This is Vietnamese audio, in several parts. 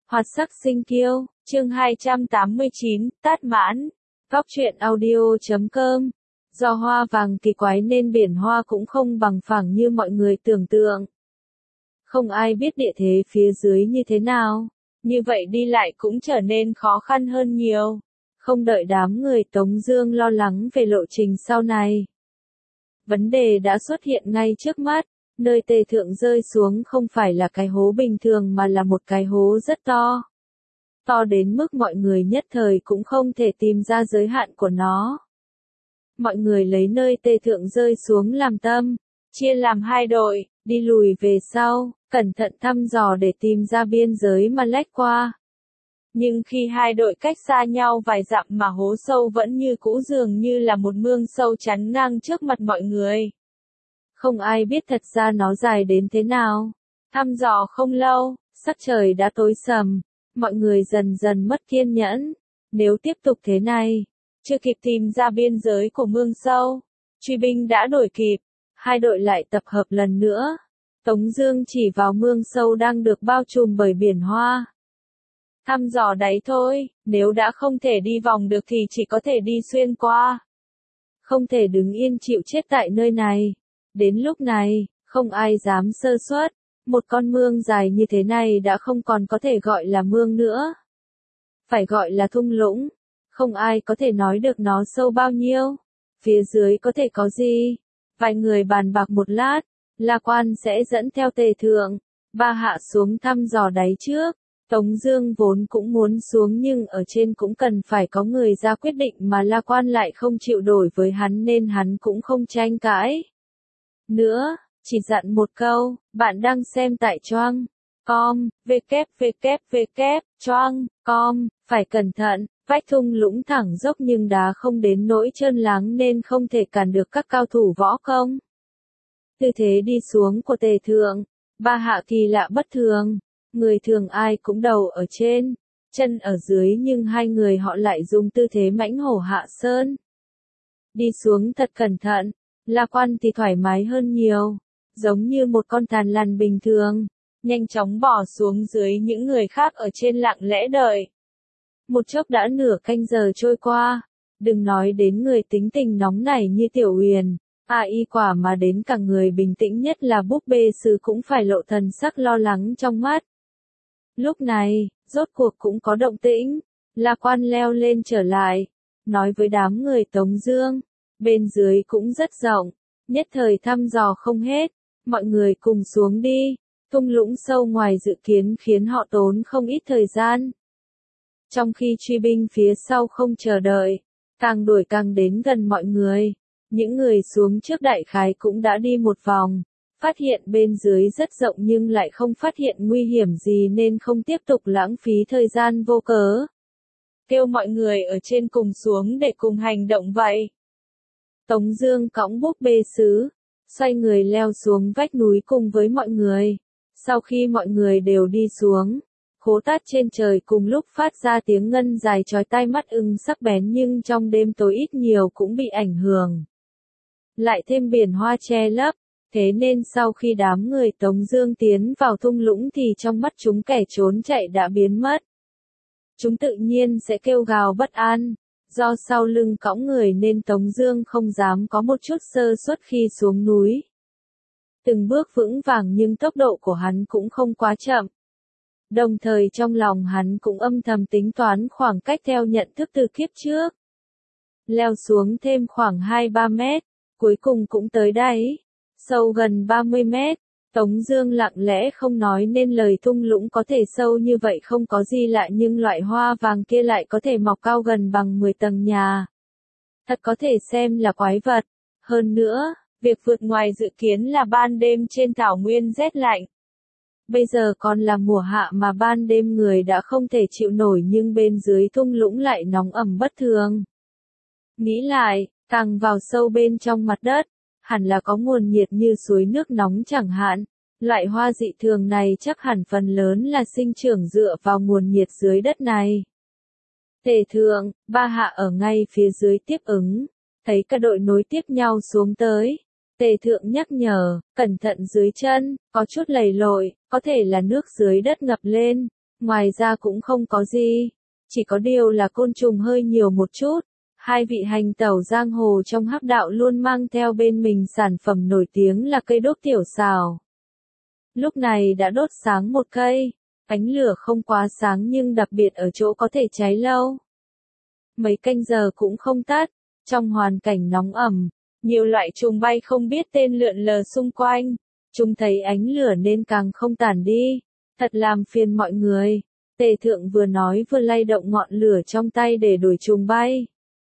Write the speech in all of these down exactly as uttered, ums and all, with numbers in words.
Hoạt sắc sinh kiêu, chương hai trăm tám mươi chín, tát mãn. Góc truyện audio chấm com. Do hoa vàng kỳ quái nên biển hoa cũng không bằng phẳng như mọi người tưởng tượng. Không ai biết địa thế phía dưới như thế nào, như vậy đi lại cũng trở nên khó khăn hơn nhiều. Không đợi đám người Tống Dương lo lắng về lộ trình sau này. Vấn đề đã xuất hiện ngay trước mắt, nơi Tề Thượng rơi xuống không phải là cái hố bình thường mà là một cái hố rất to. To đến mức mọi người nhất thời cũng không thể tìm ra giới hạn của nó. Mọi người lấy nơi Tề Thượng rơi xuống làm tâm, chia làm hai đội, đi lùi về sau, cẩn thận thăm dò để tìm ra biên giới mà lách qua. Nhưng khi hai đội cách xa nhau vài dặm mà hố sâu vẫn như cũ dường như là một mương sâu chắn ngang trước mặt mọi người. Không ai biết thật ra nó dài đến thế nào. Thăm dò không lâu, sắc trời đã tối sầm, mọi người dần dần mất kiên nhẫn. Nếu tiếp tục thế này, chưa kịp tìm ra biên giới của mương sâu, truy binh đã đuổi kịp, hai đội lại tập hợp lần nữa. Tống Dương chỉ vào mương sâu đang được bao trùm bởi biển hoa. Thăm dò đáy thôi, nếu đã không thể đi vòng được thì chỉ có thể đi xuyên qua. Không thể đứng yên chịu chết tại nơi này. Đến lúc này, không ai dám sơ suất, một con mương dài như thế này đã không còn có thể gọi là mương nữa. Phải gọi là thung lũng, không ai có thể nói được nó sâu bao nhiêu, phía dưới có thể có gì. Vài người bàn bạc một lát, La Quan sẽ dẫn theo Tề Thượng, Ba Hạ xuống thăm dò đáy trước. Tống Dương vốn cũng muốn xuống nhưng ở trên cũng cần phải có người ra quyết định mà La Quan lại không chịu đổi với hắn nên hắn cũng không tranh cãi. Nữa, chỉ dặn một câu, bạn đang xem tại choang com, www choang com, phải cẩn thận, vách thung lũng thẳng dốc nhưng đá không đến nỗi trơn láng nên không thể cản được các cao thủ võ công. Tư thế đi xuống của Tề Thượng, Ba Hạ kỳ lạ bất thường, người thường ai cũng đầu ở trên, chân ở dưới nhưng hai người họ lại dùng tư thế mãnh hổ hạ sơn. Đi xuống thật cẩn thận. La Quan thì thoải mái hơn nhiều, giống như một con thằn lằn bình thường, nhanh chóng bỏ xuống dưới những người khác ở trên lặng lẽ đợi. Một chốc đã nửa canh giờ trôi qua, đừng nói đến người tính tình nóng nảy như Tiểu Huyền, à y quả mà đến cả người bình tĩnh nhất là búp bê sứ cũng phải lộ thần sắc lo lắng trong mắt. Lúc này, rốt cuộc cũng có động tĩnh, La Quan leo lên trở lại, nói với đám người Tống Dương. Bên dưới cũng rất rộng, nhất thời thăm dò không hết, mọi người cùng xuống đi. Thung lũng sâu ngoài dự kiến khiến họ tốn không ít thời gian. Trong khi truy binh phía sau không chờ đợi, càng đuổi càng đến gần mọi người, những người xuống trước đại khái cũng đã đi một vòng, phát hiện bên dưới rất rộng nhưng lại không phát hiện nguy hiểm gì nên không tiếp tục lãng phí thời gian vô cớ. Kêu mọi người ở trên cùng xuống để cùng hành động vậy. Tống Dương cõng búp bê sứ, xoay người leo xuống vách núi cùng với mọi người. Sau khi mọi người đều đi xuống, khố tát trên trời cùng lúc phát ra tiếng ngân dài chói tai mắt ưng sắc bén nhưng trong đêm tối ít nhiều cũng bị ảnh hưởng. Lại thêm biển hoa che lấp, thế nên sau khi đám người Tống Dương tiến vào thung lũng thì trong mắt chúng kẻ trốn chạy đã biến mất. Chúng tự nhiên sẽ kêu gào bất an. Do sau lưng cõng người nên Tống Dương không dám có một chút sơ suất khi xuống núi. Từng bước vững vàng nhưng tốc độ của hắn cũng không quá chậm. Đồng thời trong lòng hắn cũng âm thầm tính toán khoảng cách theo nhận thức từ kiếp trước. Leo xuống thêm khoảng hai ba mét, cuối cùng cũng tới đáy, sâu gần ba mươi mét. Tống Dương lặng lẽ không nói nên lời. Thung lũng có thể sâu như vậy không có gì lạ nhưng loại hoa vàng kia lại có thể mọc cao gần bằng mười tầng nhà. Thật có thể xem là quái vật. Hơn nữa, việc vượt ngoài dự kiến là ban đêm trên thảo nguyên rét lạnh. Bây giờ còn là mùa hạ mà ban đêm người đã không thể chịu nổi nhưng bên dưới thung lũng lại nóng ẩm bất thường. Nghĩ lại, càng vào sâu bên trong mặt đất, hẳn là có nguồn nhiệt như suối nước nóng chẳng hạn. Loại hoa dị thường này chắc hẳn phần lớn là sinh trưởng dựa vào nguồn nhiệt dưới đất này. Tề Thượng, Ba Hạ ở ngay phía dưới tiếp ứng, thấy cả đội nối tiếp nhau xuống tới. Tề Thượng nhắc nhở, cẩn thận dưới chân, có chút lầy lội, có thể là nước dưới đất ngập lên. Ngoài ra cũng không có gì. Chỉ có điều là côn trùng hơi nhiều một chút. Hai vị hành tẩu giang hồ trong hắc đạo luôn mang theo bên mình sản phẩm nổi tiếng là cây đốt tiểu xào. Lúc này đã đốt sáng một cây. Ánh lửa không quá sáng nhưng đặc biệt ở chỗ có thể cháy lâu. Mấy canh giờ cũng không tắt. Trong hoàn cảnh nóng ẩm, nhiều loại trùng bay không biết tên lượn lờ xung quanh. Chúng thấy ánh lửa nên càng không tản đi. Thật làm phiền mọi người. Tề thượng vừa nói vừa lay động ngọn lửa trong tay để đuổi trùng bay.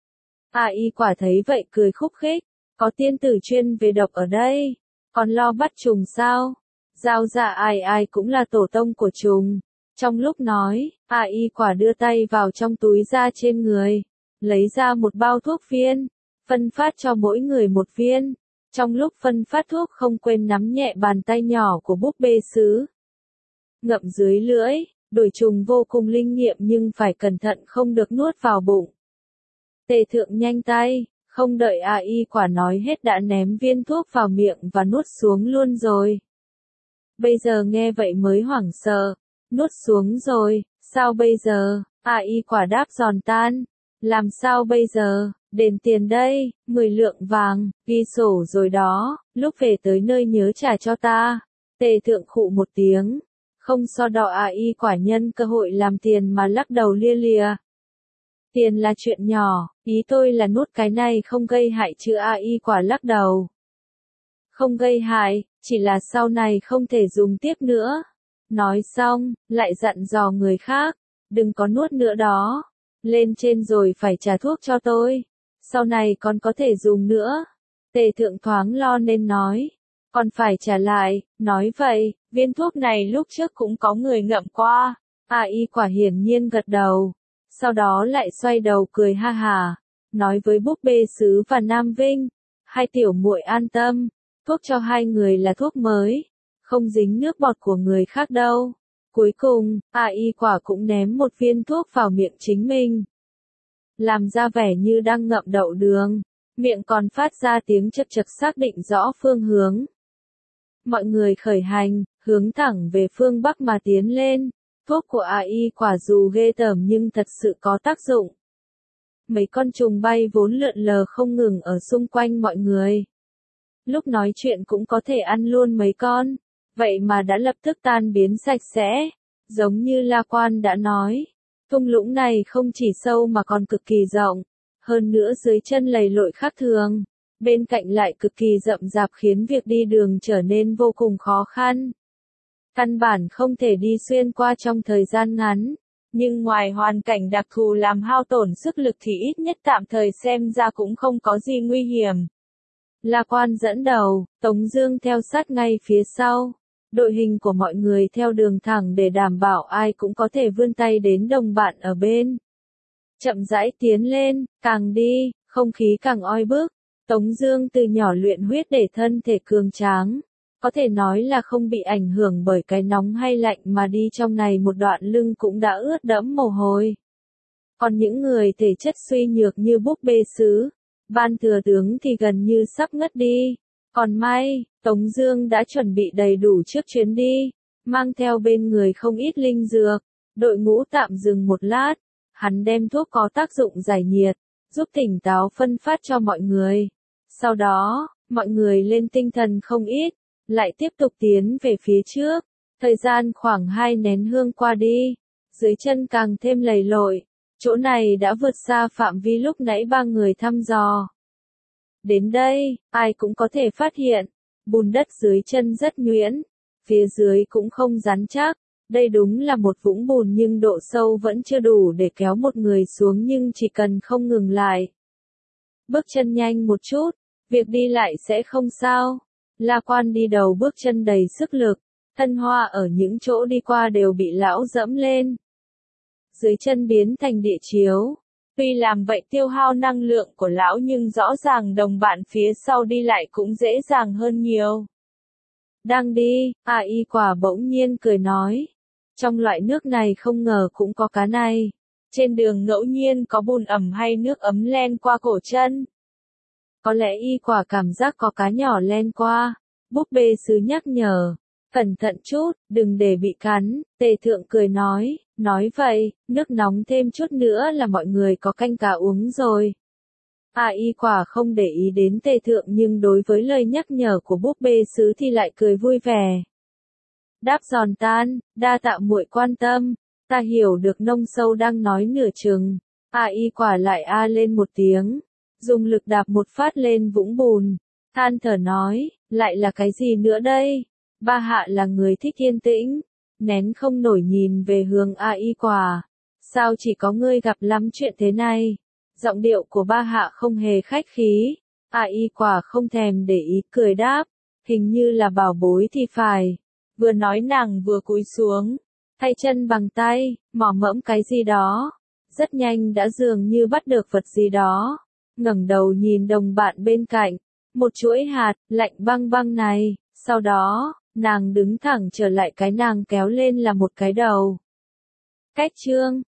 A y quả thấy vậy cười khúc khích. Có tiên tử chuyên về độc ở đây. Còn lo bắt trùng sao? Giao dạ ai ai cũng là tổ tông của trùng. Trong lúc nói, A y quả đưa tay vào trong túi da trên người. Lấy ra một bao thuốc viên. Phân phát cho mỗi người một viên. Trong lúc phân phát thuốc không quên nắm nhẹ bàn tay nhỏ của búp bê sứ. Ngậm dưới lưỡi, đuổi trùng vô cùng linh nghiệm nhưng phải cẩn thận không được nuốt vào bụng. Tề thượng nhanh tay, không đợi A y quả nói hết đã ném viên thuốc vào miệng và nuốt xuống luôn rồi. Bây giờ nghe vậy mới hoảng sợ, nuốt xuống rồi, sao bây giờ? A y quả đáp giòn tan, làm sao bây giờ? Đền tiền đây, mười lượng vàng, ghi sổ rồi đó, lúc về tới nơi nhớ trả cho ta. Tề thượng khụ một tiếng, không so đo A y quả nhân cơ hội làm tiền mà lắc đầu lia lịa. Tiền là chuyện nhỏ, ý tôi là nuốt cái này không gây hại chứ. A y quả lắc đầu. Không gây hại, chỉ là sau này không thể dùng tiếp nữa. Nói xong, lại dặn dò người khác, đừng có nuốt nữa đó. Lên trên rồi phải trả thuốc cho tôi. Sau này còn có thể dùng nữa. Tề thượng thoáng lo nên nói. Còn phải trả lại, nói vậy, viên thuốc này lúc trước cũng có người ngậm qua. A y quả hiển nhiên gật đầu. Sau đó lại xoay đầu cười ha hà. Nói với búp bê sứ và Nam Vinh. Hai tiểu muội an tâm. Thuốc cho hai người là thuốc mới. Không dính nước bọt của người khác đâu. Cuối cùng, A y quả cũng ném một viên thuốc vào miệng chính mình. Làm ra vẻ như đang ngậm đậu đường. Miệng còn phát ra tiếng chật chật xác định rõ phương hướng. Mọi người khởi hành, hướng thẳng về phương Bắc mà tiến lên. Thuốc của A y quả dù ghê tởm nhưng thật sự có tác dụng. Mấy con trùng bay vốn lượn lờ không ngừng ở xung quanh mọi người. Lúc nói chuyện cũng có thể ăn luôn mấy con. Vậy mà đã lập tức tan biến sạch sẽ. Giống như La Quan đã nói. Thung lũng này không chỉ sâu mà còn cực kỳ rộng. Hơn nữa dưới chân lầy lội khác thường. Bên cạnh lại cực kỳ rậm rạp khiến việc đi đường trở nên vô cùng khó khăn. Căn bản không thể đi xuyên qua trong thời gian ngắn. Nhưng ngoài hoàn cảnh đặc thù làm hao tổn sức lực thì ít nhất tạm thời xem ra cũng không có gì nguy hiểm. La Quan dẫn đầu, Tống Dương theo sát ngay phía sau. Đội hình của mọi người theo đường thẳng để đảm bảo ai cũng có thể vươn tay đến đồng bạn ở bên. Chậm rãi tiến lên, càng đi, không khí càng oi bức. Tống Dương từ nhỏ luyện huyết để thân thể cường tráng. Có thể nói là không bị ảnh hưởng bởi cái nóng hay lạnh mà đi trong này một đoạn lưng cũng đã ướt đẫm mồ hôi. Còn những người thể chất suy nhược như búp bê sứ, Ban thừa tướng thì gần như sắp ngất đi. Còn may, Tống Dương đã chuẩn bị đầy đủ trước chuyến đi, mang theo bên người không ít linh dược. Đội ngũ tạm dừng một lát, hắn đem thuốc có tác dụng giải nhiệt, giúp tỉnh táo phân phát cho mọi người. Sau đó, mọi người lên tinh thần không ít, lại tiếp tục tiến về phía trước. Thời gian khoảng hai nén hương qua đi, dưới chân càng thêm lầy lội. Chỗ này đã vượt xa phạm vi lúc nãy ba người thăm dò. Đến đây, ai cũng có thể phát hiện, bùn đất dưới chân rất nhuyễn, phía dưới cũng không rắn chắc. Đây đúng là một vũng bùn nhưng độ sâu vẫn chưa đủ để kéo một người xuống, nhưng chỉ cần không ngừng lại. Bước chân nhanh một chút, việc đi lại sẽ không sao. La Quan đi đầu bước chân đầy sức lực, thân hoa ở những chỗ đi qua đều bị lão dẫm lên. Dưới chân biến thành địa chiếu. Tuy làm vậy tiêu hao năng lượng của lão nhưng rõ ràng đồng bạn phía sau đi lại cũng dễ dàng hơn nhiều. Đang đi, A Y quả bỗng nhiên cười nói. Trong loại nước này không ngờ cũng có cá này. Trên đường ngẫu nhiên có bùn ẩm hay nước ấm len qua cổ chân. Có lẽ Y quả cảm giác có cá nhỏ len qua. Búp bê sứ nhắc nhở. Cẩn thận chút, đừng để bị cắn, tề thượng cười nói, nói vậy, nước nóng thêm chút nữa là mọi người có canh cá uống rồi. A y quả không để ý đến tề thượng nhưng đối với lời nhắc nhở của búp bê sứ thì lại cười vui vẻ. Đáp giòn tan, đa tạ muội quan tâm, ta hiểu được nông sâu đang nói nửa chừng. A y quả lại a lên một tiếng, dùng lực đạp một phát lên vũng bùn, than thở nói, lại là cái gì nữa đây? Ba hạ là người thích yên tĩnh, nén không nổi nhìn về hướng A y quả. Sao chỉ có ngươi gặp lắm chuyện thế này? Giọng điệu của ba hạ không hề khách khí. A y quả không thèm để ý cười đáp, hình như là bảo bối thì phải. Vừa nói nàng vừa cúi xuống, thay chân bằng tay, mò mẫm cái gì đó. Rất nhanh đã dường như bắt được vật gì đó. Ngẩng đầu nhìn đồng bạn bên cạnh, một chuỗi hạt, lạnh băng băng này, sau đó, nàng đứng thẳng trở lại, cái nàng kéo lên là một cái đầu. Cách chương